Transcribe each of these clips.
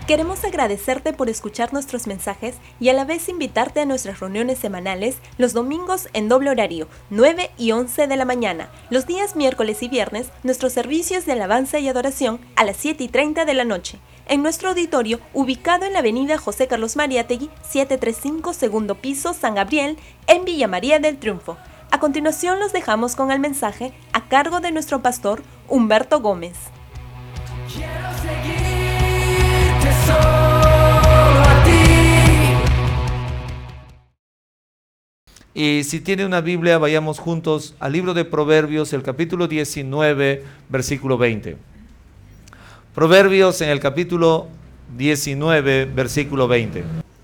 Queremos agradecerte por escuchar nuestros mensajes y a la vez invitarte a nuestras reuniones semanales los domingos en doble horario, 9 y 11 de la mañana. Los días miércoles y viernes, nuestros servicios de alabanza y adoración a las 7:30 de la noche. En nuestro auditorio, ubicado en la avenida José Carlos Mariátegui, 735, segundo piso, San Gabriel, en Villa María del Triunfo. A continuación los dejamos con el mensaje a cargo de nuestro pastor Humberto Gómez. Quiero seguirte solo a ti. Y si tiene una Biblia, vayamos juntos al libro de Proverbios, el capítulo 19, versículo 20. Proverbios en el capítulo 19, versículo 20.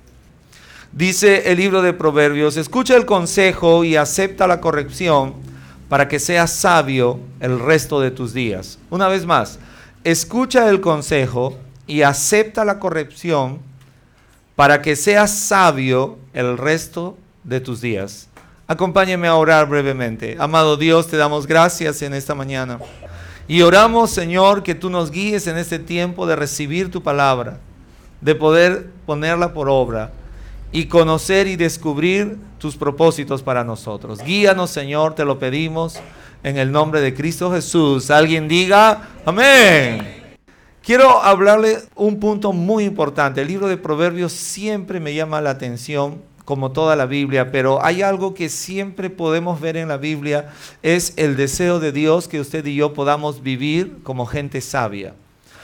Dice el libro de Proverbios: escucha el consejo y acepta la corrección para que seas sabio el resto de tus días. Una vez más, escucha el consejo y acepta la corrección para que seas sabio el resto de tus días. Acompáñeme a orar brevemente. Amado Dios, te damos gracias en esta mañana. Y oramos, Señor, que tú nos guíes en este tiempo de recibir tu palabra, de poder ponerla por obra y conocer y descubrir tus propósitos para nosotros. Guíanos, Señor, te lo pedimos en el nombre de Cristo Jesús. Alguien diga amén. Quiero hablarle un punto muy importante. El libro de Proverbios siempre me llama la atención, como toda la Biblia, pero hay algo que siempre podemos ver en la Biblia, es el deseo de Dios que usted y yo podamos vivir como gente sabia.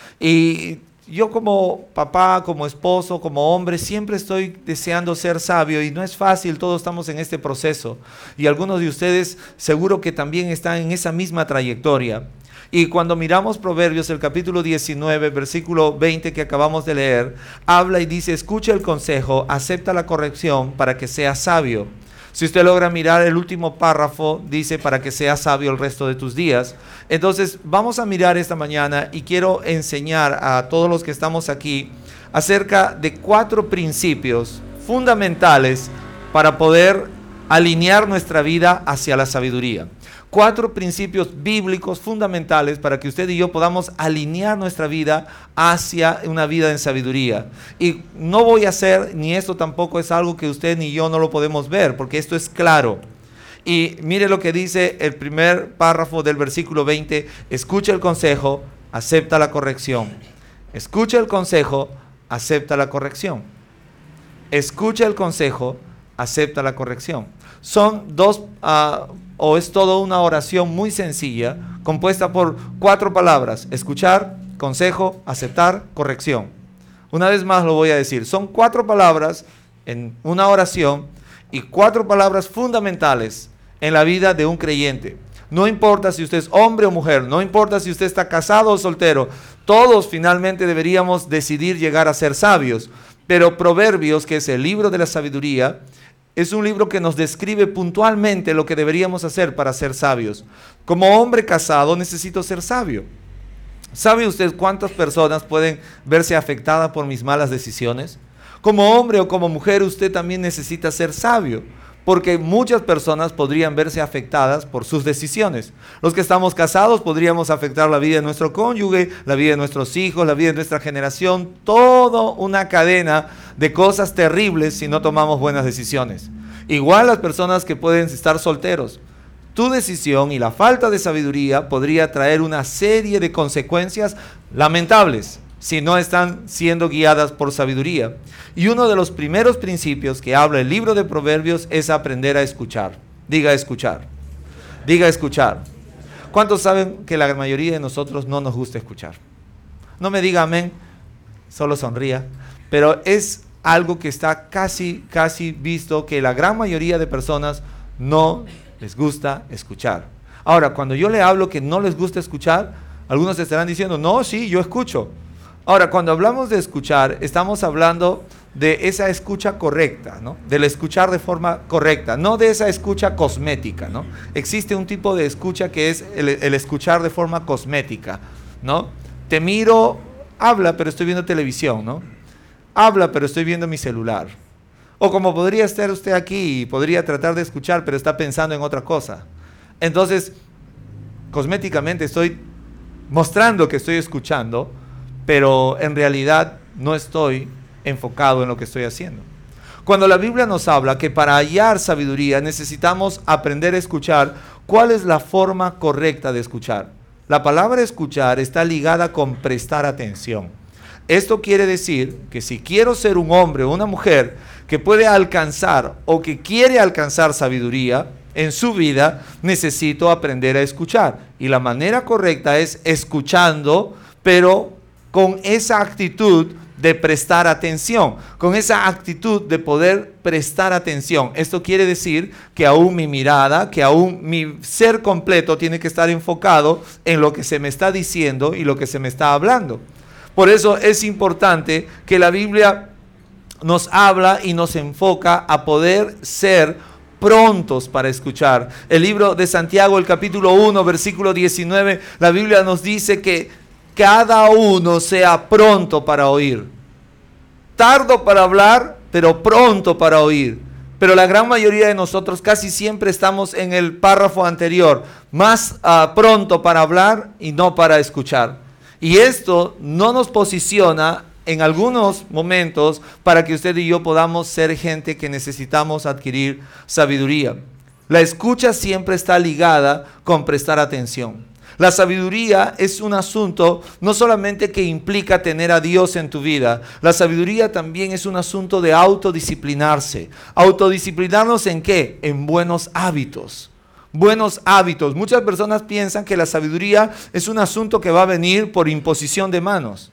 Y yo como papá, como esposo, como hombre, siempre estoy deseando ser sabio y no es fácil, todos estamos en este proceso. Y algunos de ustedes seguro que también están en esa misma trayectoria. Y cuando miramos Proverbios, el capítulo 19, versículo 20 que acabamos de leer, habla y dice: escucha el consejo, acepta la corrección para que seas sabio. Si usted logra mirar el último párrafo, dice para que seas sabio el resto de tus días. Entonces vamos a mirar esta mañana y quiero enseñar a todos los que estamos aquí acerca de 4 principios fundamentales para poder alinear nuestra vida hacia la sabiduría. 4 principios bíblicos fundamentales para que usted y yo podamos alinear nuestra vida hacia una vida en sabiduría. Y no voy a hacer, ni esto tampoco es algo que usted ni yo no lo podemos ver, porque esto es claro. Y mire lo que dice el primer párrafo del versículo 20: escucha el consejo, acepta la corrección. Escucha el consejo, acepta la corrección. Escucha el consejo, acepta la corrección. Son es toda una oración muy sencilla, compuesta por 4 palabras: escuchar, consejo, aceptar, corrección. Una vez más lo voy a decir, son 4 palabras en una oración y 4 palabras fundamentales en la vida de un creyente. No importa si usted es hombre o mujer, no importa si usted está casado o soltero, todos finalmente deberíamos decidir llegar a ser sabios. Pero Proverbios, que es el libro de la sabiduría, es un libro que nos describe puntualmente lo que deberíamos hacer para ser sabios. Como hombre casado necesito ser sabio. ¿Sabe usted cuántas personas pueden verse afectadas por mis malas decisiones? Como hombre o como mujer usted también necesita ser sabio, porque muchas personas podrían verse afectadas por sus decisiones. Los que estamos casados podríamos afectar la vida de nuestro cónyuge, la vida de nuestros hijos, la vida de nuestra generación, toda una cadena de cosas terribles si no tomamos buenas decisiones. Igual las personas que pueden estar solteros. Tu decisión y la falta de sabiduría podría traer una serie de consecuencias lamentables si no están siendo guiadas por sabiduría. Y uno de los primeros principios que habla el libro de Proverbios es aprender a escuchar. Diga escuchar. Diga escuchar. ¿Cuántos saben que la mayoría de nosotros no nos gusta escuchar? No me diga amén, solo sonría. Pero es algo que está casi visto, que la gran mayoría de personas no les gusta escuchar. Ahora, cuando yo le hablo que no les gusta escuchar, algunos estarán diciendo: no, sí, yo escucho. Ahora, cuando hablamos de escuchar, estamos hablando de esa escucha correcta, ¿no? Del escuchar de forma correcta, no de esa escucha cosmética, ¿no? Existe un tipo de escucha que es el escuchar de forma cosmética, ¿no? Te miro, habla, pero estoy viendo televisión, ¿no? Habla, pero estoy viendo mi celular. O como podría estar usted aquí y podría tratar de escuchar, pero está pensando en otra cosa. Entonces, cosméticamente estoy mostrando que estoy escuchando, pero en realidad no estoy enfocado en lo que estoy haciendo. Cuando la Biblia nos habla que para hallar sabiduría necesitamos aprender a escuchar, ¿cuál es la forma correcta de escuchar? La palabra escuchar está ligada con prestar atención. Esto quiere decir que si quiero ser un hombre o una mujer que puede alcanzar o que quiere alcanzar sabiduría en su vida, necesito aprender a escuchar. Y la manera correcta es escuchando, pero con esa actitud de prestar atención, con esa actitud de poder prestar atención. Esto quiere decir que aún mi mirada, que aún mi ser completo tiene que estar enfocado en lo que se me está diciendo y lo que se me está hablando. Por eso es importante que la Biblia nos habla y nos enfoca a poder ser prontos para escuchar. El libro de Santiago, el capítulo 1, versículo 19, la Biblia nos dice que cada uno sea pronto para oír. Tardo para hablar, pero pronto para oír. Pero la gran mayoría de nosotros casi siempre estamos en el párrafo anterior, más pronto para hablar y no para escuchar. Y esto no nos posiciona en algunos momentos para que usted y yo podamos ser gente que necesitamos adquirir sabiduría. La escucha siempre está ligada con prestar atención. La sabiduría es un asunto no solamente que implica tener a Dios en tu vida, la sabiduría también es un asunto de autodisciplinarse. ¿Autodisciplinarnos en qué? En buenos hábitos. Buenos hábitos. Muchas personas piensan que la sabiduría es un asunto que va a venir por imposición de manos.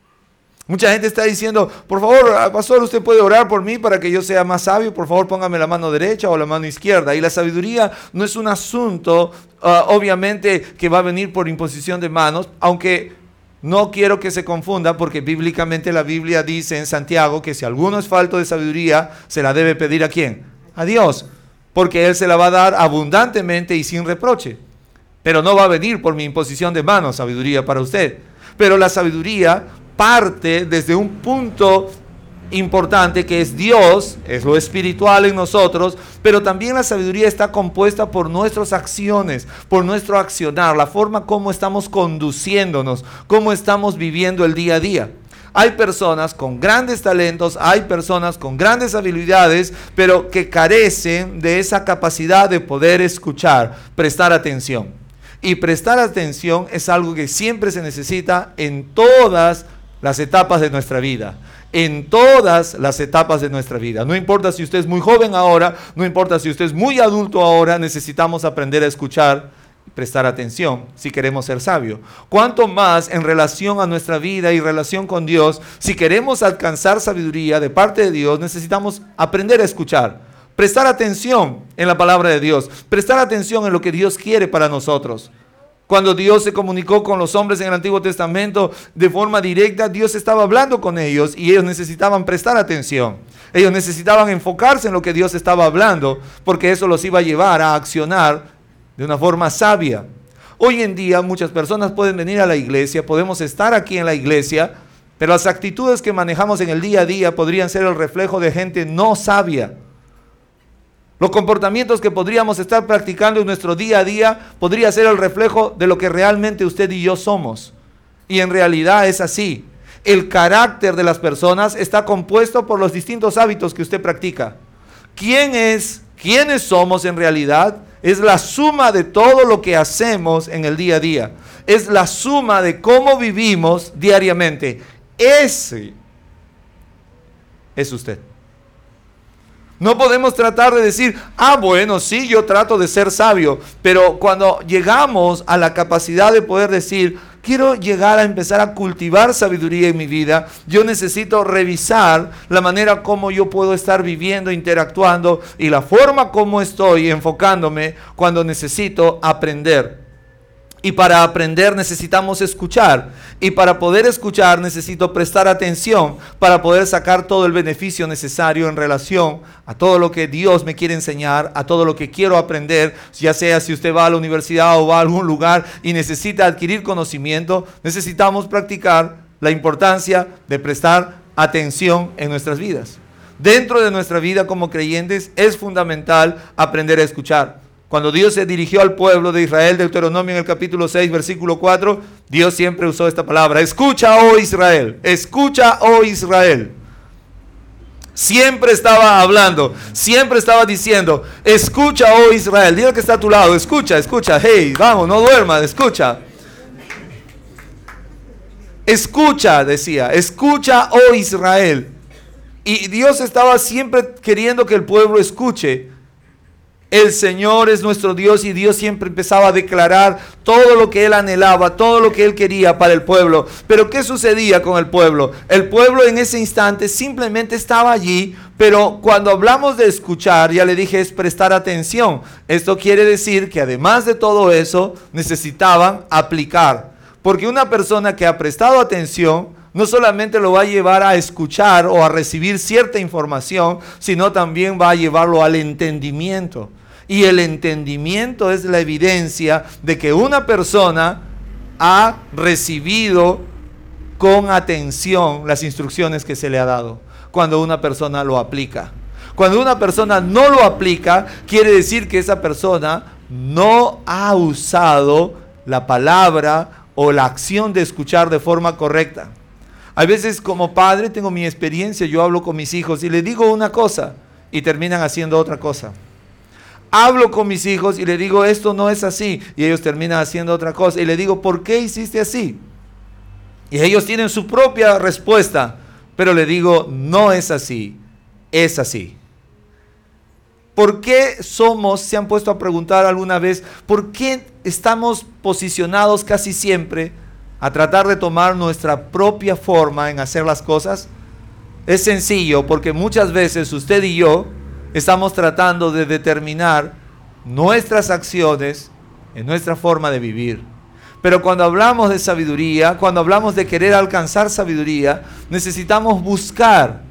Mucha gente está diciendo, por favor, pastor, usted puede orar por mí para que yo sea más sabio, por favor póngame la mano derecha o la mano izquierda. Y la sabiduría no es un asunto, obviamente, que va a venir por imposición de manos, aunque no quiero que se confunda, porque bíblicamente la Biblia dice en Santiago que si alguno es falto de sabiduría, se la debe pedir ¿a quién? A Dios, porque Él se la va a dar abundantemente y sin reproche. Pero no va a venir por mi imposición de manos sabiduría para usted. Pero la sabiduría parte desde un punto importante que es Dios, es lo espiritual en nosotros, pero también la sabiduría está compuesta por nuestras acciones, por nuestro accionar, la forma como estamos conduciéndonos, cómo estamos viviendo el día a día. Hay personas con grandes talentos, hay personas con grandes habilidades, pero que carecen de esa capacidad de poder escuchar, prestar atención. Y prestar atención es algo que siempre se necesita en todas las etapas de nuestra vida. En todas las etapas de nuestra vida. No importa si usted es muy joven ahora, no importa si usted es muy adulto ahora, necesitamos aprender a escuchar y prestar atención si queremos ser sabios. Cuanto más en relación a nuestra vida y relación con Dios, si queremos alcanzar sabiduría de parte de Dios, necesitamos aprender a escuchar. Prestar atención en la palabra de Dios. Prestar atención en lo que Dios quiere para nosotros. Cuando Dios se comunicó con los hombres en el Antiguo Testamento de forma directa, Dios estaba hablando con ellos y ellos necesitaban prestar atención. Ellos necesitaban enfocarse en lo que Dios estaba hablando, porque eso los iba a llevar a accionar de una forma sabia. Hoy en día muchas personas pueden venir a la iglesia, podemos estar aquí en la iglesia, pero las actitudes que manejamos en el día a día podrían ser el reflejo de gente no sabia. Los comportamientos que podríamos estar practicando en nuestro día a día podría ser el reflejo de lo que realmente usted y yo somos. Y en realidad es así. El carácter de las personas está compuesto por los distintos hábitos que usted practica. ¿Quiénes somos en realidad? Es la suma de todo lo que hacemos en el día a día. Es la suma de cómo vivimos diariamente. Ese es usted. No podemos tratar de decir, bueno, sí, yo trato de ser sabio, pero cuando llegamos a la capacidad de poder decir, quiero llegar a empezar a cultivar sabiduría en mi vida, yo necesito revisar la manera como yo puedo estar viviendo, interactuando y la forma como estoy enfocándome cuando necesito aprender. Y para aprender necesitamos escuchar. Y para poder escuchar necesito prestar atención para poder sacar todo el beneficio necesario en relación a todo lo que Dios me quiere enseñar, a todo lo que quiero aprender, ya sea si usted va a la universidad o va a algún lugar y necesita adquirir conocimiento, necesitamos practicar la importancia de prestar atención en nuestras vidas. Dentro de nuestra vida como creyentes es fundamental aprender a escuchar. Cuando Dios se dirigió al pueblo de Israel, Deuteronomio en el capítulo 6, versículo 4, Dios siempre usó esta palabra: escucha, oh Israel, escucha, oh Israel. Siempre estaba hablando, siempre estaba diciendo: escucha, oh Israel. Dile que está a tu lado: escucha, escucha, hey, vamos, no duermas, escucha. Escucha, decía, escucha, oh Israel. Y Dios estaba siempre queriendo que el pueblo escuche. El Señor es nuestro Dios, y Dios siempre empezaba a declarar todo lo que Él anhelaba, todo lo que Él quería para el pueblo. Pero ¿qué sucedía con el pueblo? El pueblo en ese instante simplemente estaba allí, pero cuando hablamos de escuchar, ya le dije, es prestar atención. Esto quiere decir que además de todo eso, necesitaban aplicar. Porque una persona que ha prestado atención no solamente lo va a llevar a escuchar o a recibir cierta información, sino también va a llevarlo al entendimiento. Y el entendimiento es la evidencia de que una persona ha recibido con atención las instrucciones que se le ha dado. Cuando una persona lo aplica. Cuando una persona no lo aplica, quiere decir que esa persona no ha usado la palabra o la acción de escuchar de forma correcta. A veces como padre tengo mi experiencia, yo hablo con mis hijos y les digo una cosa y terminan haciendo otra cosa. Hablo con mis hijos y les digo: esto no es así, y ellos terminan haciendo otra cosa. Y les digo: ¿por qué hiciste así? Y ellos tienen su propia respuesta, pero les digo: no es así, es así. ¿Por qué se han puesto a preguntar alguna vez, por qué estamos posicionados casi siempre a tratar de tomar nuestra propia forma en hacer las cosas? Es sencillo, porque muchas veces usted y yo estamos tratando de determinar nuestras acciones en nuestra forma de vivir. Pero cuando hablamos de sabiduría, cuando hablamos de querer alcanzar sabiduría, necesitamos buscar,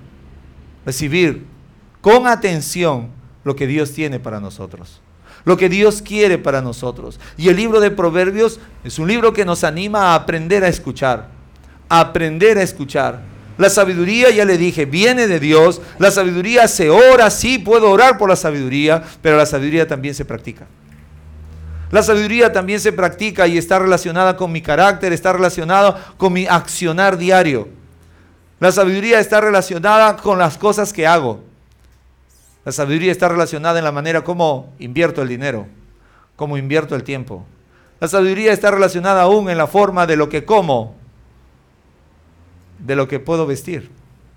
recibir con atención lo que Dios tiene para nosotros, lo que Dios quiere para nosotros. Y el libro de Proverbios es un libro que nos anima a aprender a escuchar, a aprender a escuchar. La sabiduría, ya le dije, viene de Dios. La sabiduría se ora, sí, puedo orar por la sabiduría, pero la sabiduría también se practica. La sabiduría también se practica y está relacionada con mi carácter, está relacionada con mi accionar diario. La sabiduría está relacionada con las cosas que hago. La sabiduría está relacionada en la manera como invierto el dinero, como invierto el tiempo. La sabiduría está relacionada aún en la forma de lo que como, de lo que puedo vestir.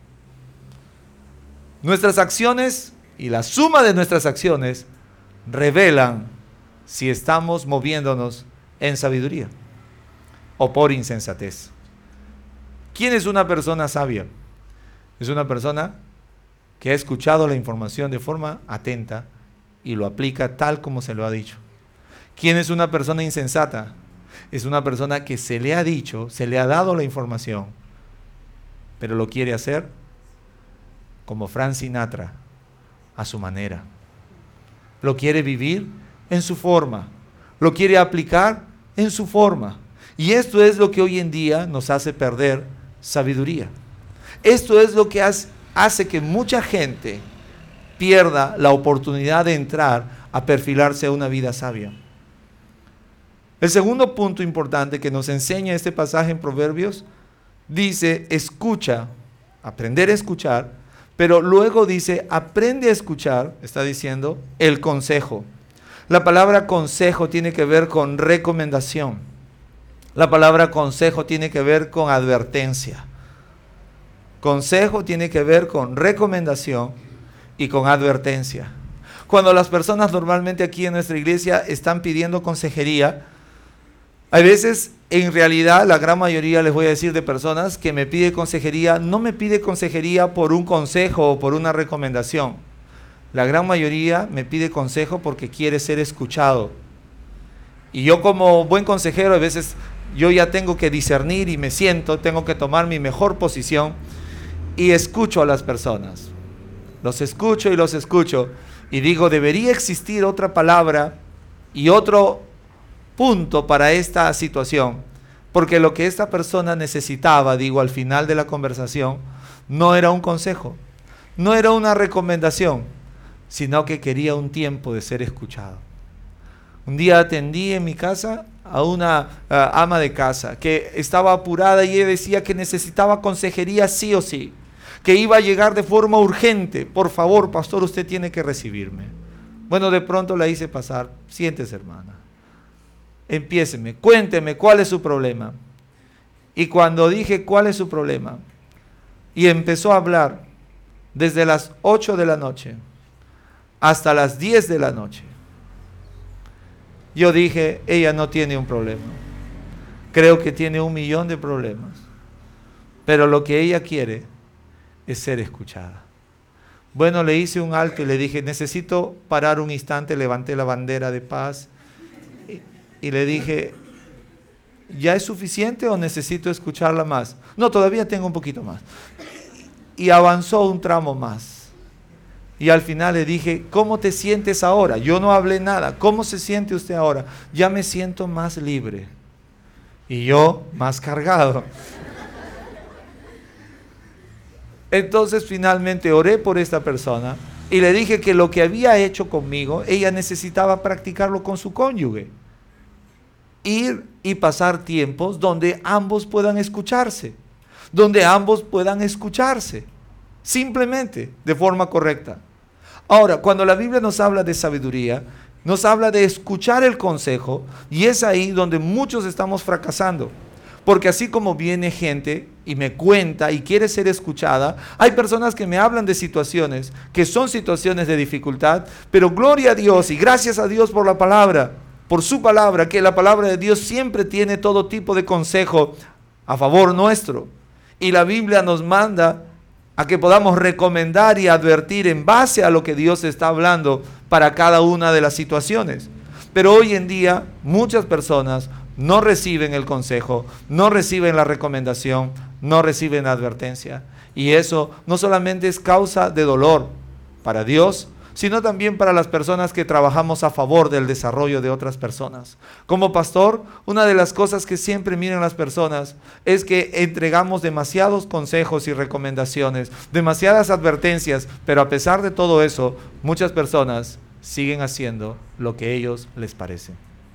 Nuestras acciones y la suma de nuestras acciones revelan si estamos moviéndonos en sabiduría o por insensatez. ¿Quién es una persona sabia? Es una persona que ha escuchado la información de forma atenta y lo aplica tal como se lo ha dicho. ¿Quién es una persona insensata? Es una persona que se le ha dicho, se le ha dado la información, pero lo quiere hacer como Frank Sinatra, a su manera. Lo quiere vivir en su forma, lo quiere aplicar en su forma. Y esto es lo que hoy en día nos hace perder sabiduría. Esto es lo que hace que mucha gente pierda la oportunidad de entrar a perfilarse a una vida sabia. El segundo punto importante que nos enseña este pasaje en Proverbios dice: escucha, aprender a escuchar, pero luego dice: aprende a escuchar, está diciendo, el consejo. La palabra consejo tiene que ver con recomendación. La palabra consejo tiene que ver con advertencia. Consejo tiene que ver con recomendación y con advertencia. Cuando las personas normalmente aquí en nuestra iglesia están pidiendo consejería, hay veces, en realidad, la gran mayoría, les voy a decir, de personas que me pide consejería, no me pide consejería por un consejo o por una recomendación. La gran mayoría me pide consejo porque quiere ser escuchado. Y yo, como buen consejero, a veces yo ya tengo que discernir y me siento, tengo que tomar mi mejor posición y escucho a las personas. Los escucho y digo: debería existir otra palabra y otro punto para esta situación, porque lo que esta persona necesitaba, digo, al final de la conversación, no era un consejo, no era una recomendación, sino que quería un tiempo de ser escuchado. Un día atendí en mi casa a una ama de casa que estaba apurada y ella decía que necesitaba consejería sí o sí, que iba a llegar de forma urgente. Por favor, pastor, usted tiene que recibirme. Bueno, de pronto la hice pasar. Siéntese, hermana. Empiéceme, cuénteme cuál es su problema. Y cuando dije cuál es su problema, y empezó a hablar desde las 8 de la noche hasta las 10 de la noche, yo dije, ella no tiene un problema. Creo que tiene 1.000.000 de problemas. Pero lo que ella quiere es ser escuchada. Bueno, le hice un alto y le dije, necesito parar un instante. Levanté la bandera de paz y le dije, ¿ya es suficiente o necesito escucharla más? No, todavía tengo un poquito más. Y avanzó un tramo más. Y al final le dije, ¿cómo te sientes ahora? Yo no hablé nada. ¿Cómo se siente usted ahora? Ya me siento más libre. Y yo más cargado. Entonces finalmente oré por esta persona y le dije que lo que había hecho conmigo, ella necesitaba practicarlo con su cónyuge. Ir y pasar tiempos donde ambos puedan escucharse. Donde ambos puedan escucharse. Simplemente, de forma correcta. Ahora, cuando la Biblia nos habla de sabiduría, nos habla de escuchar el consejo, y es ahí donde muchos estamos fracasando. Porque así como viene gente y me cuenta y quiere ser escuchada, hay personas que me hablan de situaciones que son situaciones de dificultad, pero gloria a Dios y gracias a Dios por la palabra, por su palabra, que la palabra de Dios siempre tiene todo tipo de consejo a favor nuestro. Y la Biblia nos manda a que podamos recomendar y advertir en base a lo que Dios está hablando para cada una de las situaciones. Pero hoy en día muchas personas no reciben el consejo, no reciben la recomendación, no reciben la advertencia. Y eso no solamente es causa de dolor para Dios, sino también para las personas que trabajamos a favor del desarrollo de otras personas. Como pastor, una de las cosas que siempre miran las personas es que entregamos demasiados consejos y recomendaciones, demasiadas advertencias, pero a pesar de todo eso, muchas personas siguen haciendo lo que a ellos les parece.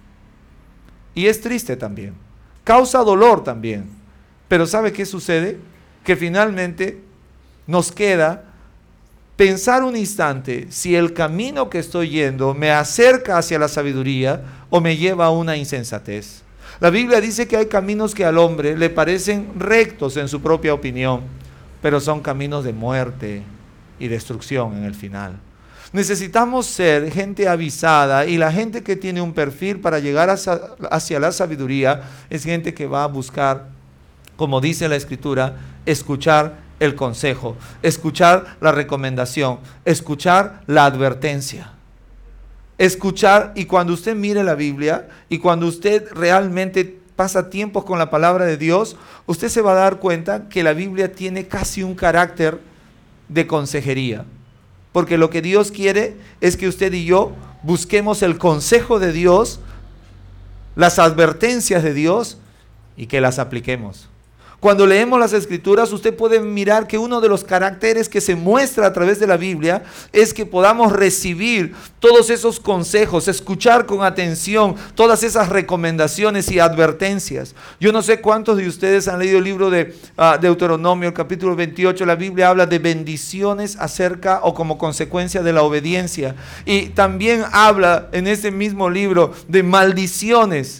Y es triste también, causa dolor también. Pero ¿sabe qué sucede? Que finalmente nos queda pensar un instante si el camino que estoy yendo me acerca hacia la sabiduría o me lleva a una insensatez. La Biblia dice que hay caminos que al hombre le parecen rectos en su propia opinión, pero son caminos de muerte y destrucción en el final. Necesitamos ser gente avisada, y la gente que tiene un perfil para llegar hacia la sabiduría es gente que va a buscar, como dice la Escritura, escuchar el consejo, escuchar la recomendación, escuchar la advertencia. Escuchar, y cuando usted mire la Biblia y cuando usted realmente pasa tiempo con la palabra de Dios, usted se va a dar cuenta que la Biblia tiene casi un carácter de consejería. Porque lo que Dios quiere es que usted y yo busquemos el consejo de Dios, las advertencias de Dios, y que las apliquemos. Cuando leemos las Escrituras, usted puede mirar que uno de los caracteres que se muestra a través de la Biblia es que podamos recibir todos esos consejos, escuchar con atención todas esas recomendaciones y advertencias. Yo no sé cuántos de ustedes han leído el libro de Deuteronomio, el capítulo 28. La Biblia habla de bendiciones acerca o como consecuencia de la obediencia. Y también habla en ese mismo libro de maldiciones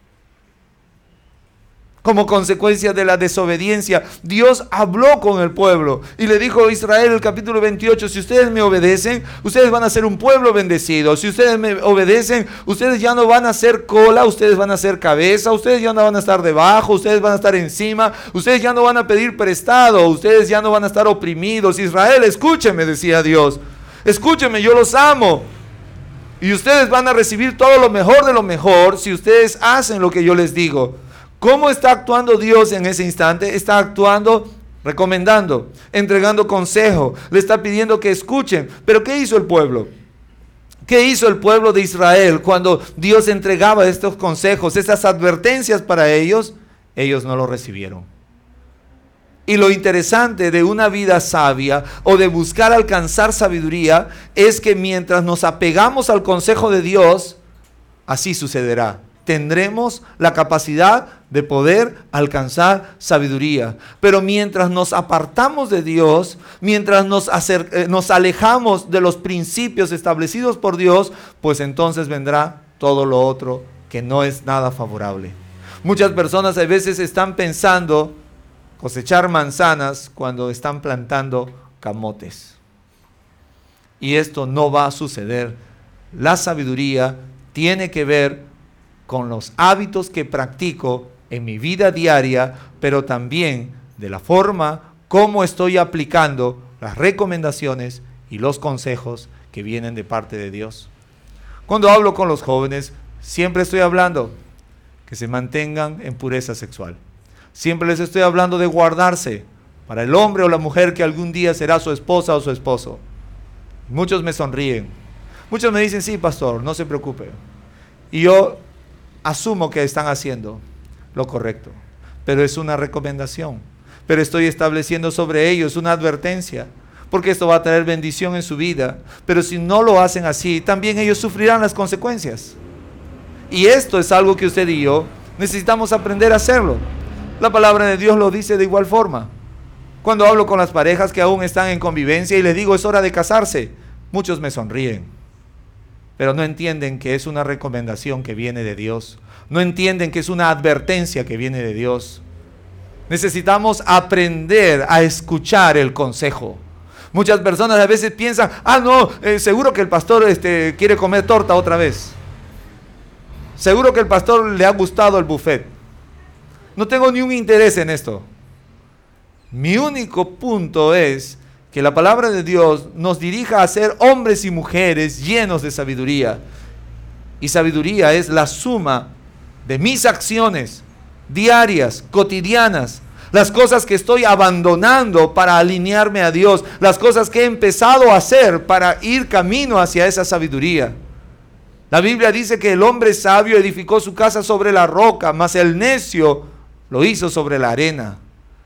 como consecuencia de la desobediencia. Dios habló con el pueblo y le dijo a Israel, el capítulo 28, si ustedes me obedecen, ustedes van a ser un pueblo bendecido. Si ustedes me obedecen, ustedes ya no van a ser cola, ustedes van a ser cabeza, ustedes ya no van a estar debajo, ustedes van a estar encima, ustedes ya no van a pedir prestado, ustedes ya no van a estar oprimidos. Israel, escúcheme, decía Dios, escúcheme, yo los amo. Y ustedes van a recibir todo lo mejor de lo mejor si ustedes hacen lo que yo les digo. ¿Cómo está actuando Dios en ese instante? Está actuando recomendando, entregando consejo, le está pidiendo que escuchen. Pero ¿qué hizo el pueblo? ¿Qué hizo el pueblo de Israel cuando Dios entregaba estos consejos, estas advertencias para ellos? Ellos no lo recibieron. Y lo interesante de una vida sabia o de buscar alcanzar sabiduría es que mientras nos apegamos al consejo de Dios, así sucederá. Tendremos la capacidad de poder alcanzar sabiduría. Pero mientras nos apartamos de Dios, mientras nos alejamos de los principios establecidos por Dios, pues entonces vendrá todo lo otro que no es nada favorable. Muchas personas a veces están pensando cosechar manzanas cuando están plantando camotes. Y esto no va a suceder. La sabiduría tiene que ver con los hábitos que practico en mi vida diaria, pero también de la forma como estoy aplicando las recomendaciones y los consejos que vienen de parte de Dios. Cuando hablo con los jóvenes, siempre estoy hablando que se mantengan en pureza sexual. Siempre les estoy hablando de guardarse para el hombre o la mujer que algún día será su esposa o su esposo. Muchos me sonríen. Muchos me dicen, sí, pastor, no se preocupe. Y yo asumo que están haciendo lo correcto, pero es una recomendación, pero estoy estableciendo sobre ellos una advertencia, porque esto va a traer bendición en su vida, pero si no lo hacen así, también ellos sufrirán las consecuencias. Y esto es algo que usted y yo necesitamos aprender a hacerlo. La palabra de Dios lo dice de igual forma. Cuando hablo con las parejas que aún están en convivencia y les digo es hora de casarse, muchos me sonríen, pero no entienden que es una recomendación que viene de Dios. No entienden que es una advertencia que viene de Dios. Necesitamos aprender a escuchar el consejo. Muchas personas a veces piensan, seguro que el pastor quiere comer torta otra vez. Seguro que el pastor le ha gustado el buffet. No tengo ni un interés en esto. Mi único punto es que la palabra de Dios nos dirija a ser hombres y mujeres llenos de sabiduría. Y sabiduría es la suma de mis acciones diarias, cotidianas, las cosas que estoy abandonando para alinearme a Dios, las cosas que he empezado a hacer para ir camino hacia esa sabiduría. La Biblia dice que el hombre sabio edificó su casa sobre la roca, mas el necio lo hizo sobre la arena.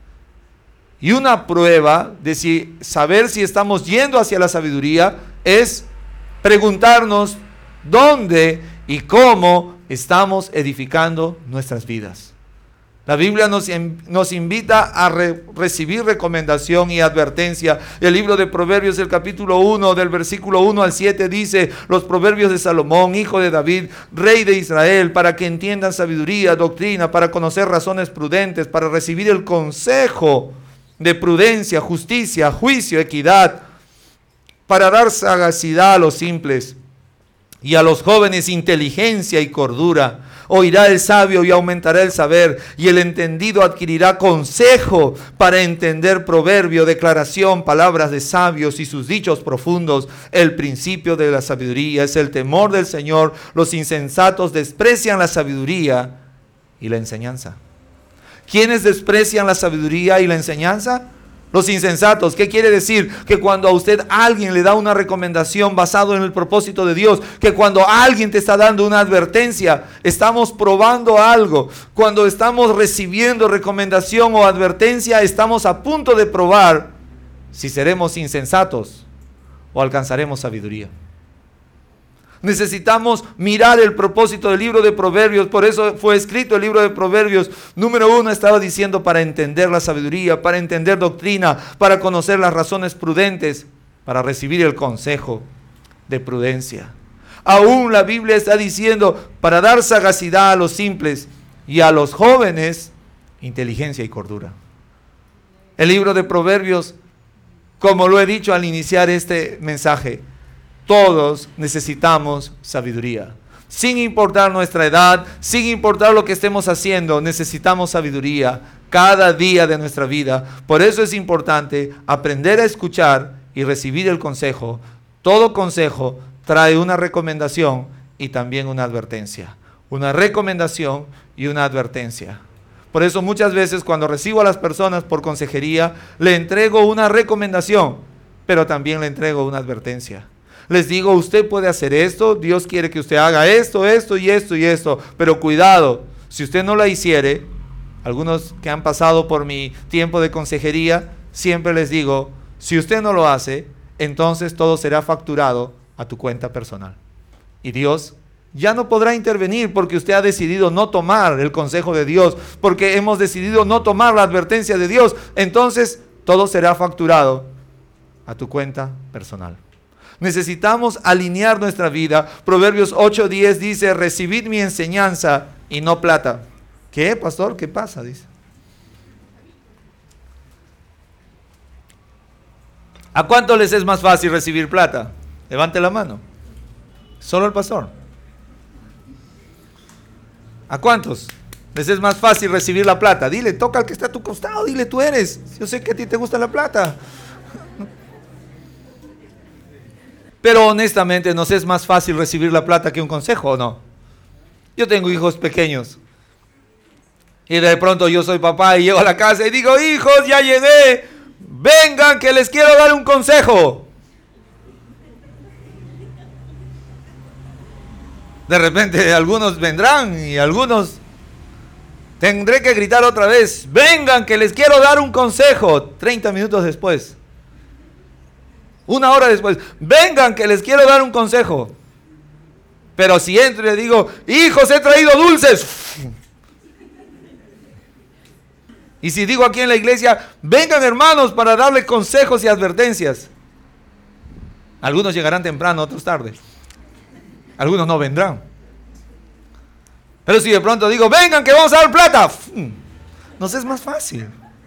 Y una prueba de saber si estamos yendo hacia la sabiduría es preguntarnos dónde y cómo estamos edificando nuestras vidas. La Biblia nos invita a recibir recomendación y advertencia. El libro de Proverbios, el capítulo 1, del versículo 1 al 7, dice: los proverbios de Salomón, hijo de David, rey de Israel, para que entiendan sabiduría, doctrina, para conocer razones prudentes, para recibir el consejo de prudencia, justicia, juicio, equidad, para dar sagacidad a los simples y a los jóvenes inteligencia y cordura. Oirá el sabio y aumentará el saber, y el entendido adquirirá consejo para entender proverbio, declaración, palabras de sabios y sus dichos profundos. El principio de la sabiduría es el temor del Señor. Los insensatos desprecian la sabiduría y la enseñanza. ¿Quiénes desprecian la sabiduría y la enseñanza? Los insensatos. ¿Qué quiere decir? Que cuando a usted alguien le da una recomendación basado en el propósito de Dios, que cuando alguien te está dando una advertencia, estamos probando algo. Cuando estamos recibiendo recomendación o advertencia, estamos a punto de probar si seremos insensatos o alcanzaremos sabiduría. Necesitamos mirar el propósito del libro de Proverbios. Por eso fue escrito el libro de Proverbios. Número 1 estaba diciendo para entender la sabiduría, para entender doctrina, para conocer las razones prudentes, para recibir el consejo de prudencia. Aún la Biblia está diciendo para dar sagacidad a los simples y a los jóvenes inteligencia y cordura. El libro de Proverbios, como lo he dicho al iniciar este mensaje, todos necesitamos sabiduría. Sin importar nuestra edad, sin importar lo que estemos haciendo, necesitamos sabiduría cada día de nuestra vida. Por eso es importante aprender a escuchar y recibir el consejo. Todo consejo trae una recomendación y también una advertencia. Una recomendación y una advertencia. Por eso muchas veces cuando recibo a las personas por consejería, le entrego una recomendación, pero también le entrego una advertencia. Les digo, usted puede hacer esto, Dios quiere que usted haga esto, esto y esto y esto, pero cuidado, si usted no la hiciere, algunos que han pasado por mi tiempo de consejería, siempre les digo, si usted no lo hace, entonces todo será facturado a tu cuenta personal. Y Dios ya no podrá intervenir porque usted ha decidido no tomar el consejo de Dios, porque hemos decidido no tomar la advertencia de Dios. Entonces todo será facturado a tu cuenta personal. Necesitamos alinear nuestra vida. Proverbios 8:10 dice: recibid mi enseñanza y no plata. ¿Qué, pastor? ¿Qué pasa? Dice. ¿A cuánto les es más fácil recibir plata? Levante la mano. Solo el pastor. ¿A cuántos les es más fácil recibir la plata? Dile, toca al que está a tu costado, dile, tú eres. Yo sé que a ti te gusta la plata. Pero honestamente, ¿nos es más fácil recibir la plata que un consejo o no? Yo tengo hijos pequeños. Y de pronto yo soy papá y llego a la casa y digo: hijos, ya llegué. Vengan que les quiero dar un consejo. De repente algunos vendrán y algunos tendré que gritar otra vez: vengan que les quiero dar un consejo. 30 minutos después, 1 hora después: vengan que les quiero dar un consejo. Pero si entro y le digo: hijos, he traído dulces. Y si digo aquí en la iglesia: vengan hermanos para darle consejos y advertencias. Algunos llegarán temprano, otros tarde. Algunos no vendrán. Pero si de pronto digo: vengan que vamos a dar plata, nos es más fácil.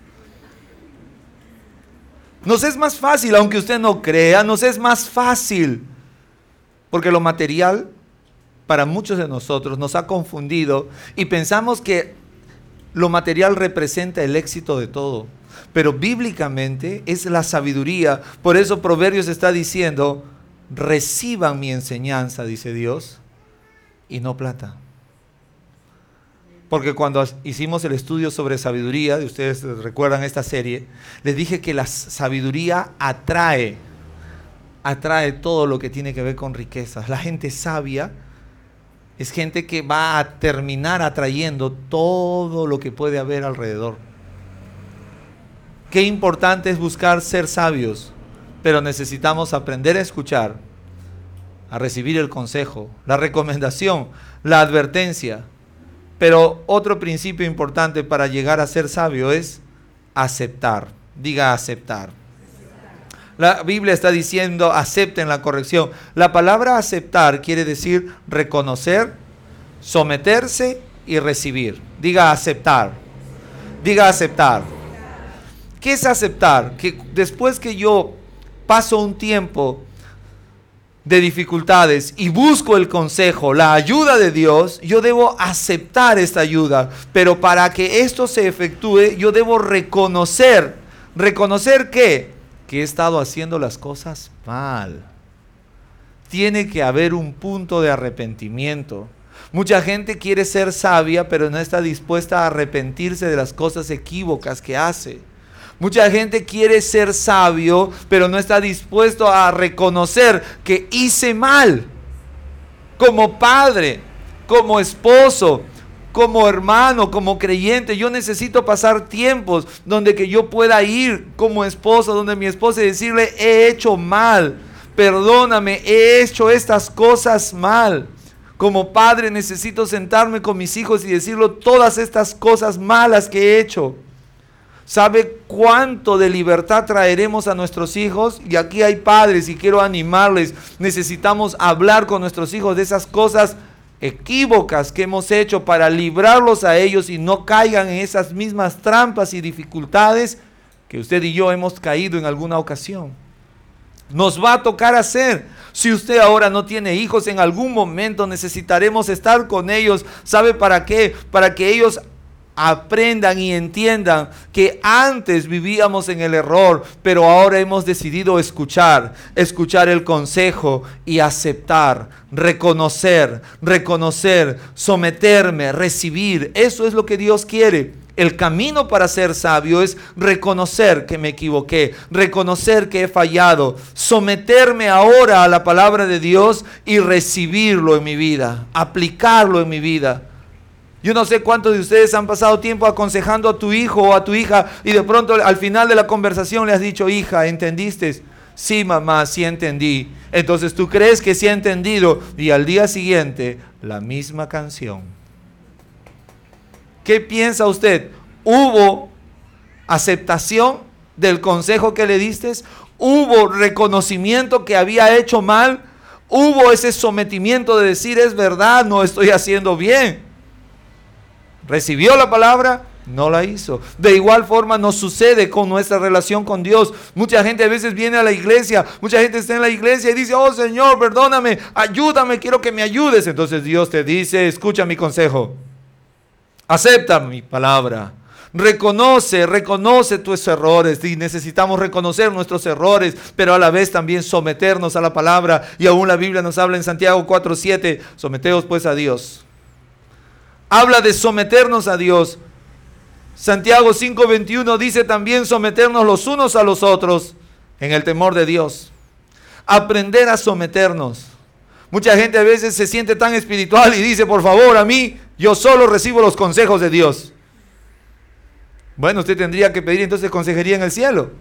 Nos es más fácil, aunque usted no crea, nos es más fácil. Porque lo material, para muchos de nosotros, nos ha confundido y pensamos que lo material representa el éxito de todo. Pero bíblicamente es la sabiduría. Por eso Proverbios está diciendo: reciban mi enseñanza, dice Dios, y no plata. Porque cuando hicimos el estudio sobre sabiduría, y ustedes recuerdan esta serie, les dije que la sabiduría atrae todo lo que tiene que ver con riquezas. La gente sabia es gente que va a terminar atrayendo todo lo que puede haber alrededor. Qué importante es buscar ser sabios, pero necesitamos aprender a escuchar, a recibir el consejo, la recomendación, la advertencia. Pero otro principio importante para llegar a ser sabio es aceptar. Diga aceptar. La Biblia está diciendo: acepten la corrección. La palabra aceptar quiere decir reconocer, someterse y recibir. Diga aceptar. Diga aceptar. ¿Qué es aceptar? Que después que yo paso un tiempo de dificultades y busco el consejo, la ayuda de Dios, yo debo aceptar esta ayuda. Pero para que esto se efectúe, yo debo reconocer. ¿Reconocer qué? Que he estado haciendo las cosas mal. Tiene que haber un punto de arrepentimiento. Mucha gente quiere ser sabia, pero no está dispuesta a arrepentirse de las cosas equívocas que hace. Mucha gente quiere ser sabio, pero no está dispuesto a reconocer que hice mal. Como padre, como esposo, como hermano, como creyente, yo necesito pasar tiempos donde que yo pueda ir como esposo, donde mi esposa, y decirle: he hecho mal, perdóname, he hecho estas cosas mal. Como padre necesito sentarme con mis hijos y decirle todas estas cosas malas que he hecho. ¿Sabe cuánto de libertad traeremos a nuestros hijos? Y aquí hay padres y quiero animarles. Necesitamos hablar con nuestros hijos de esas cosas equívocas que hemos hecho para librarlos a ellos y no caigan en esas mismas trampas y dificultades que usted y yo hemos caído en alguna ocasión. Nos va a tocar hacer. Si usted ahora no tiene hijos, en algún momento necesitaremos estar con ellos. ¿Sabe para qué? Para que ellos aprendan y entiendan que antes vivíamos en el error, pero ahora hemos decidido escuchar el consejo y aceptar, reconocer, someterme, recibir. Eso es lo que Dios quiere. El camino para ser sabio es reconocer que me equivoqué, reconocer que he fallado, someterme ahora a la palabra de Dios y recibirlo en mi vida, aplicarlo en mi vida. Yo no sé cuántos de ustedes han pasado tiempo aconsejando a tu hijo o a tu hija y de pronto al final de la conversación le has dicho: hija, ¿entendiste? Sí, mamá, sí entendí. Entonces tú crees que sí ha entendido y al día siguiente la misma canción. ¿Qué piensa usted? ¿Hubo aceptación del consejo que le diste? ¿Hubo reconocimiento que había hecho mal? ¿Hubo ese sometimiento de decir es verdad, no estoy haciendo bien? ¿Recibió la palabra? No la hizo. De igual forma nos sucede con nuestra relación con Dios. Mucha gente a veces viene a la iglesia, mucha gente está en la iglesia y dice, oh Señor, perdóname, ayúdame, quiero que me ayudes. Entonces Dios te dice, escucha mi consejo, acepta mi palabra, reconoce tus errores. Y necesitamos reconocer nuestros errores, pero a la vez también someternos a la palabra. Y aún la Biblia nos habla en Santiago 4:7, someteos pues a Dios. Habla de someternos a Dios. Santiago 5:21 dice también someternos los unos a los otros en el temor de Dios. Aprender a someternos. Mucha gente a veces se siente tan espiritual y dice, por favor, a mí, yo solo recibo los consejos de Dios. Bueno, usted tendría que pedir entonces consejería en el cielo.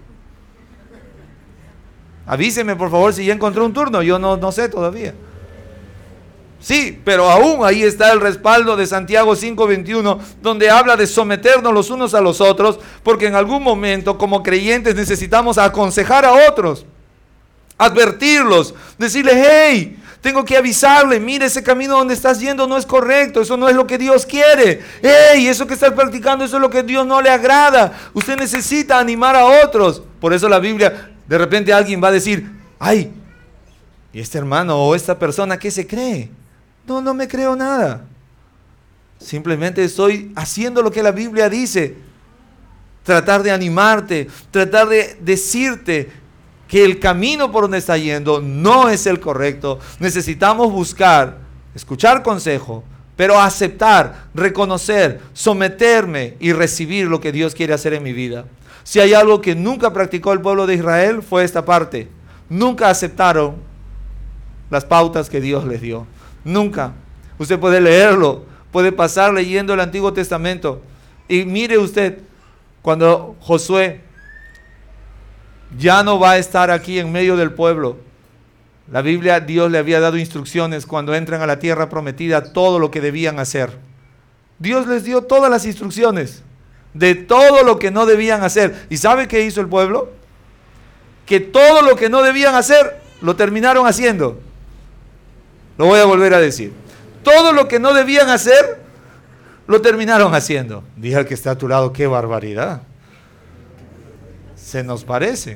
Avíseme por favor si ya encontró un turno, yo no sé todavía. Sí, pero aún ahí está el respaldo de Santiago 5:21, donde habla de someternos los unos a los otros, porque en algún momento como creyentes necesitamos aconsejar a otros, advertirlos, decirles, hey, tengo que avisarle, mire, ese camino donde estás yendo no es correcto, eso no es lo que Dios quiere. Hey, eso que estás practicando, eso es lo que a Dios no le agrada. Usted necesita animar a otros. Por eso la Biblia, de repente alguien va a decir, ay, ¿y este hermano o esta persona qué se cree? No me creo nada. Simplemente estoy haciendo lo que la Biblia dice. Tratar de animarte, tratar de decirte que el camino por donde está yendo no es el correcto. Necesitamos buscar, escuchar consejo, pero aceptar, reconocer, someterme y recibir lo que Dios quiere hacer en mi vida. Si hay algo que nunca practicó el pueblo de Israel, fue esta parte. Nunca aceptaron las pautas que Dios les dio. Nunca. Usted puede leerlo, puede pasar leyendo el Antiguo Testamento. Y mire usted, cuando Josué ya no va a estar aquí en medio del pueblo, la Biblia, Dios le había dado instrucciones cuando entran a la tierra prometida, todo lo que debían hacer. Dios les dio todas las instrucciones de todo lo que no debían hacer. ¿Y sabe qué hizo el pueblo? Que todo lo que no debían hacer, lo terminaron haciendo. Lo voy a volver a decir. Todo lo que no debían hacer, lo terminaron haciendo. Dije al que está a tu lado, qué barbaridad. Se nos parece.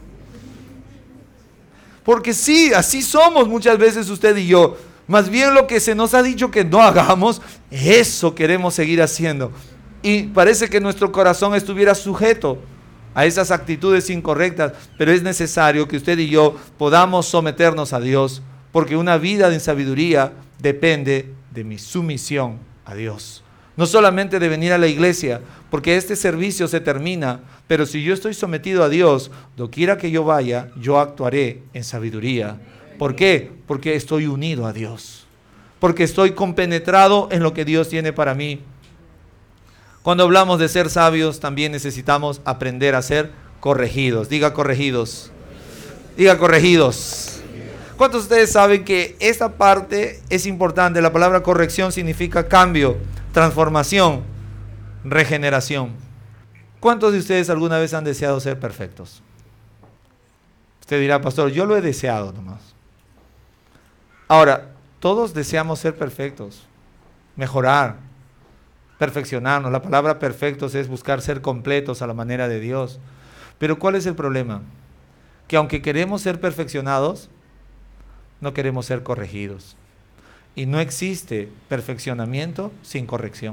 Porque sí, así somos muchas veces usted y yo. Más bien lo que se nos ha dicho que no hagamos, eso queremos seguir haciendo. Y parece que nuestro corazón estuviera sujeto a esas actitudes incorrectas. Pero es necesario que usted y yo podamos someternos a Dios. Porque una vida de sabiduría depende de mi sumisión a Dios. No solamente de venir a la iglesia, porque este servicio se termina, pero si yo estoy sometido a Dios, doquiera que yo vaya, yo actuaré en sabiduría. ¿Por qué? Porque estoy unido a Dios. Porque estoy compenetrado en lo que Dios tiene para mí. Cuando hablamos de ser sabios, también necesitamos aprender a ser corregidos. Diga corregidos. Diga corregidos. ¿Cuántos de ustedes saben que esta parte es importante? La palabra corrección significa cambio, transformación, regeneración. ¿Cuántos de ustedes alguna vez han deseado ser perfectos? Usted dirá, pastor, yo lo he deseado nomás. Ahora, todos deseamos ser perfectos, mejorar, perfeccionarnos. La palabra perfectos es buscar ser completos a la manera de Dios. Pero ¿cuál es el problema? Que aunque queremos ser perfeccionados, no queremos ser corregidos. Y no existe perfeccionamiento sin corrección.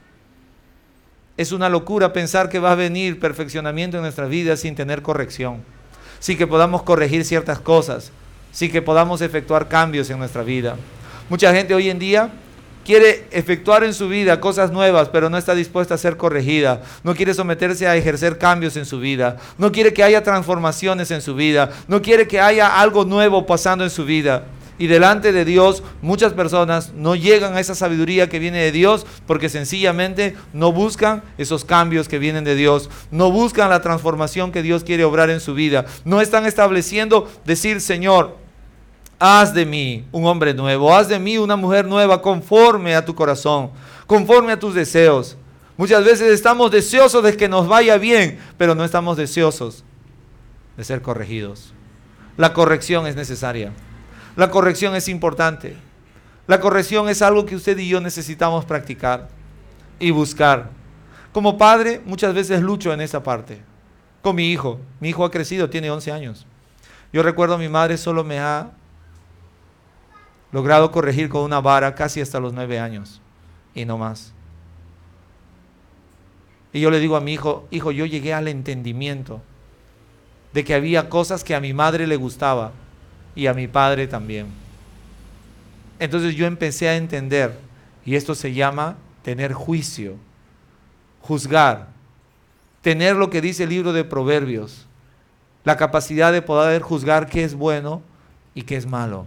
Es una locura pensar que va a venir perfeccionamiento en nuestra vida sin tener corrección. Sin que podamos corregir ciertas cosas. Sin que podamos efectuar cambios en nuestra vida. Mucha gente hoy en día quiere efectuar en su vida cosas nuevas, pero no está dispuesta a ser corregida. No quiere someterse a ejercer cambios en su vida. No quiere que haya transformaciones en su vida. No quiere que haya algo nuevo pasando en su vida. Y delante de Dios, muchas personas no llegan a esa sabiduría que viene de Dios porque sencillamente no buscan esos cambios que vienen de Dios, no buscan la transformación que Dios quiere obrar en su vida, no están estableciendo decir: Señor, haz de mí un hombre nuevo, haz de mí una mujer nueva conforme a tu corazón, conforme a tus deseos. Muchas veces estamos deseosos de que nos vaya bien, pero no estamos deseosos de ser corregidos. La corrección es necesaria. La corrección es importante. La corrección es algo que usted y yo necesitamos practicar y buscar. Como padre, muchas veces lucho en esa parte. Con mi hijo. Mi hijo ha crecido, tiene 11 años. Yo recuerdo a mi madre solo me ha logrado corregir con una vara casi hasta los 9 años. Y no más. Y yo le digo a mi hijo: hijo, yo llegué al entendimiento de que había cosas que a mi madre le gustaba y a mi padre también. Entonces yo empecé a entender, y esto se llama tener juicio, juzgar, tener lo que dice el libro de Proverbios, la capacidad de poder juzgar qué es bueno y qué es malo.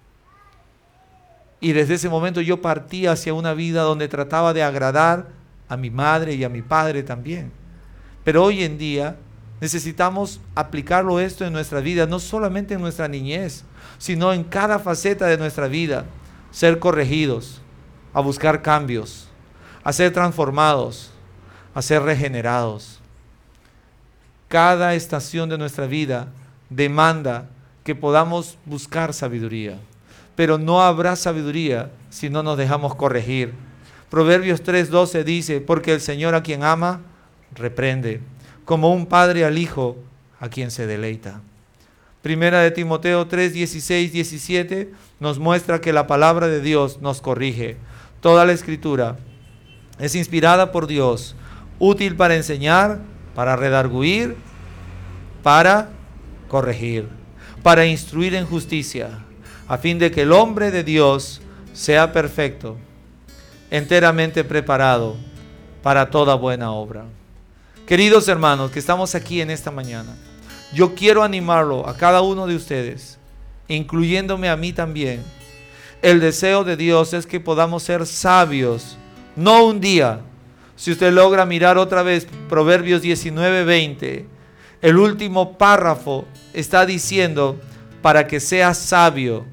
Y desde ese momento yo partí hacia una vida donde trataba de agradar a mi madre y a mi padre también. Pero hoy en día necesitamos aplicarlo esto en nuestra vida, no solamente en nuestra niñez, sino en cada faceta de nuestra vida. Ser corregidos, a buscar cambios, a ser transformados, a ser regenerados. Cada estación de nuestra vida demanda que podamos buscar sabiduría, pero no habrá sabiduría si no nos dejamos corregir. Proverbios 3:12 dice: porque el Señor a quien ama, reprende, como un padre al hijo a quien se deleita. Primera de Timoteo 3:16-17 nos muestra que la palabra de Dios nos corrige. Toda la escritura es inspirada por Dios, útil para enseñar, para redarguir, para corregir, para instruir en justicia, a fin de que el hombre de Dios sea perfecto, enteramente preparado para toda buena obra. Queridos hermanos que estamos aquí en esta mañana, yo quiero animarlo a cada uno de ustedes, incluyéndome a mí también. El deseo de Dios es que podamos ser sabios, no un día. Si usted logra mirar otra vez Proverbios 19:20, el último párrafo está diciendo: para que seas sabio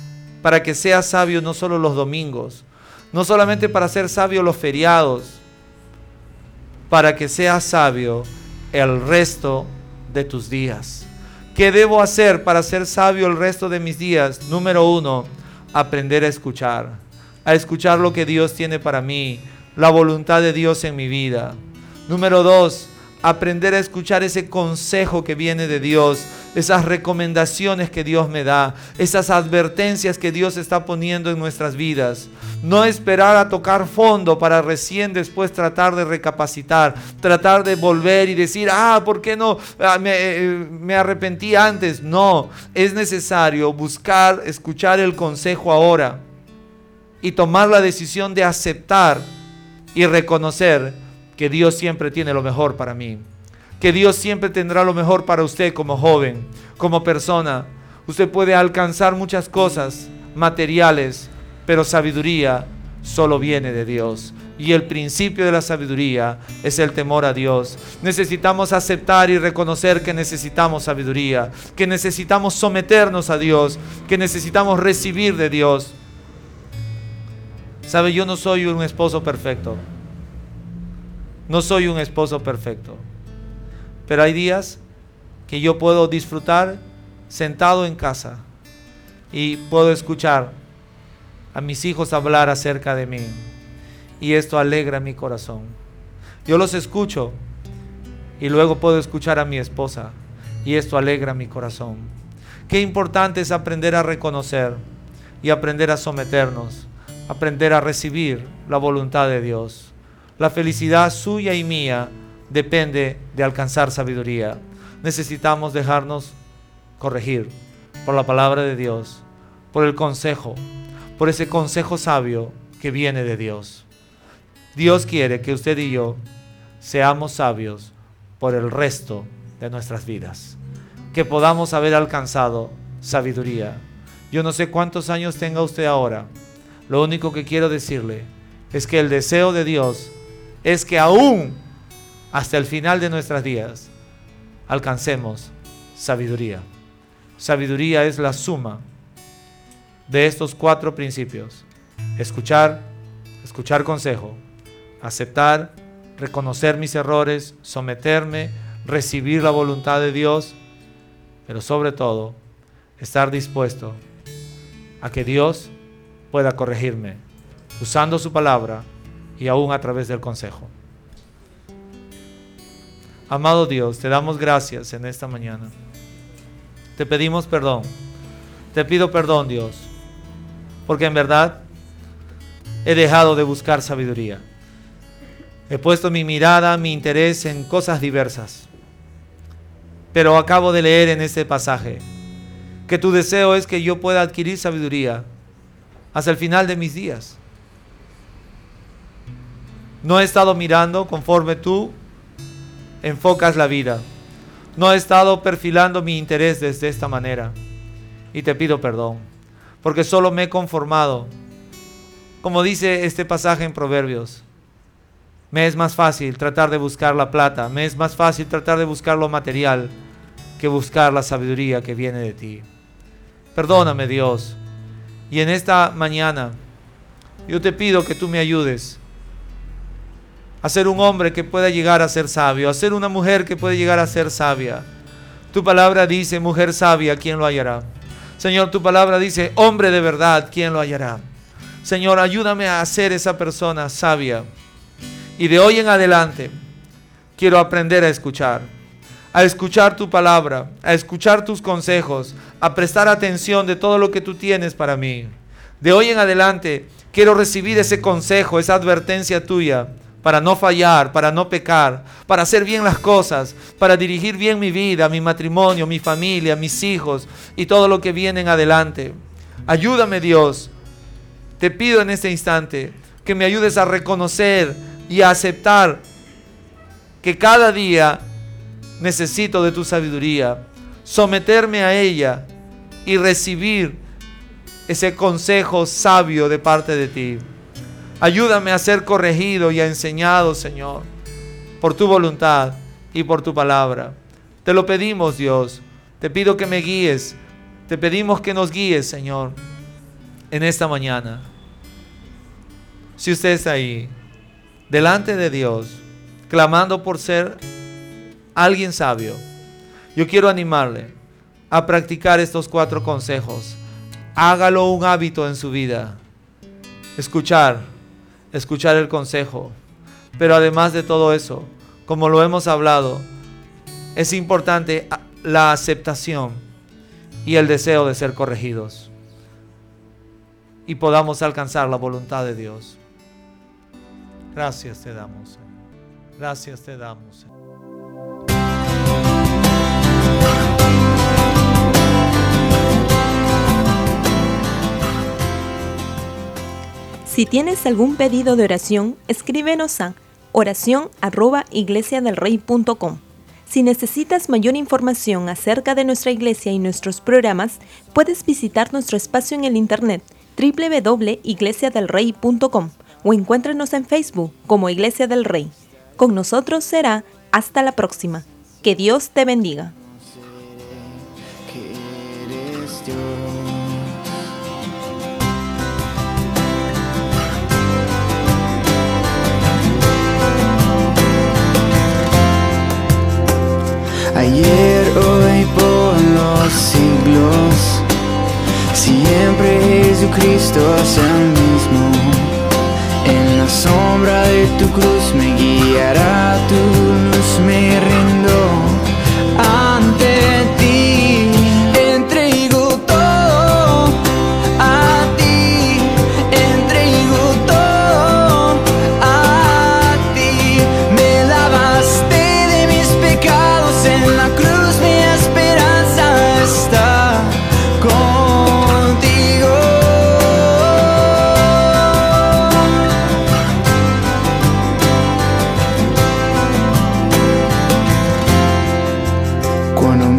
no solo los domingos, no solamente para ser sabio los feriados, para que seas sabio el resto de tus días. ¿Qué debo hacer para ser sabio el resto de mis días? Número 1, aprender a escuchar lo que Dios tiene para mí, la voluntad de Dios en mi vida. Número 2, aprender a escuchar ese consejo que viene de Dios, esas recomendaciones que Dios me da, esas advertencias que Dios está poniendo en nuestras vidas. No esperar a tocar fondo para recién después tratar de recapacitar, tratar de volver y decir: ¿por qué no? Me arrepentí antes. No, es necesario buscar, escuchar el consejo ahora y tomar la decisión de aceptar y reconocer que Dios siempre tiene lo mejor para mí, que Dios siempre tendrá lo mejor para usted como joven, como persona. Usted puede alcanzar muchas cosas materiales, pero sabiduría solo viene de Dios. Y el principio de la sabiduría es el temor a Dios. Necesitamos aceptar y reconocer que necesitamos sabiduría, que necesitamos someternos a Dios, que necesitamos recibir de Dios. ¿Sabe? Yo no soy un esposo perfecto. No soy un esposo perfecto. Pero hay días que yo puedo disfrutar sentado en casa y puedo escuchar a mis hijos hablar acerca de mí. Y esto alegra mi corazón. Yo los escucho y luego puedo escuchar a mi esposa y esto alegra mi corazón. Qué importante es aprender a reconocer y aprender a someternos, aprender a recibir la voluntad de Dios. La felicidad suya y mía depende de alcanzar sabiduría. Necesitamos dejarnos corregir por la palabra de Dios, por el consejo, por ese consejo sabio que viene de Dios. Dios quiere que usted y yo seamos sabios por el resto de nuestras vidas, que podamos haber alcanzado sabiduría, Yo no sé cuántos años tenga usted ahora. Lo único que quiero decirle es que el deseo de Dios es que aún hasta el final de nuestros días alcancemos sabiduría. Sabiduría es la suma de estos 4 principios: escuchar consejo, aceptar, reconocer mis errores, someterme, recibir la voluntad de Dios, pero sobre todo estar dispuesto a que Dios pueda corregirme usando su palabra y aún a través del consejo. Amado Dios, te damos gracias en esta mañana. Te pedimos perdón. Te pido perdón, Dios, porque en verdad he dejado de buscar sabiduría. He puesto mi mirada, mi interés en cosas diversas. Pero acabo de leer en este pasaje que tu deseo es que yo pueda adquirir sabiduría hasta el final de mis días. No he estado mirando conforme tú enfocas la vida. No he estado perfilando mi interés desde esta manera. Y te pido perdón, porque solo me he conformado. Como dice este pasaje en Proverbios, me es más fácil tratar de buscar la plata, me es más fácil tratar de buscar lo material que buscar la sabiduría que viene de ti. Perdóname, Dios. Y en esta mañana yo te pido que tú me ayudes a ser un hombre que pueda llegar a ser sabio, a ser una mujer que puede llegar a ser sabia. Tu palabra dice, mujer sabia, ¿quién lo hallará? Señor, tu palabra dice, hombre de verdad, ¿quién lo hallará? Señor, ayúdame a ser esa persona sabia. Y de hoy en adelante quiero aprender a escuchar tu palabra, a escuchar tus consejos, a prestar atención de todo lo que tú tienes para mí. De hoy en adelante quiero recibir ese consejo, esa advertencia tuya, para no fallar, para no pecar, para hacer bien las cosas, para dirigir bien mi vida, mi matrimonio, mi familia, mis hijos y todo lo que viene en adelante. Ayúdame, Dios. Te pido en este instante que me ayudes a reconocer y a aceptar que cada día necesito de tu sabiduría, someterme a ella y recibir ese consejo sabio de parte de ti. Ayúdame a ser corregido y a enseñado, Señor, por tu voluntad y por tu palabra. Te lo pedimos, Dios. Te pido que me guíes. Te pedimos que nos guíes, Señor, en esta mañana. Si usted está ahí, delante de Dios, clamando por ser alguien sabio, yo quiero animarle a practicar estos 4 consejos. Hágalo un hábito en su vida. Escuchar el consejo. Pero además de todo eso, como lo hemos hablado, es importante la aceptación y el deseo de ser corregidos y podamos alcanzar la voluntad de Dios. Gracias te damos, Señor. Gracias te damos, Señor. Si tienes algún pedido de oración, escríbenos a oracion@iglesiadelrey.com. Si necesitas mayor información acerca de nuestra iglesia y nuestros programas, puedes visitar nuestro espacio en el internet www.iglesiadelrey.com o encuéntranos en Facebook como Iglesia del Rey. Con nosotros será hasta la próxima. Que Dios te bendiga. Ayer, hoy, por los siglos, siempre Jesucristo es el mismo. En la sombra de tu cruz me guiará, tu luz me rindo ante ti. Entrego todo a ti, entrego todo a ti. Me lavaste de mis pecados en la cruz, mi esperanza está contigo. Cuando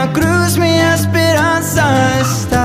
la cruz mi esperanza está.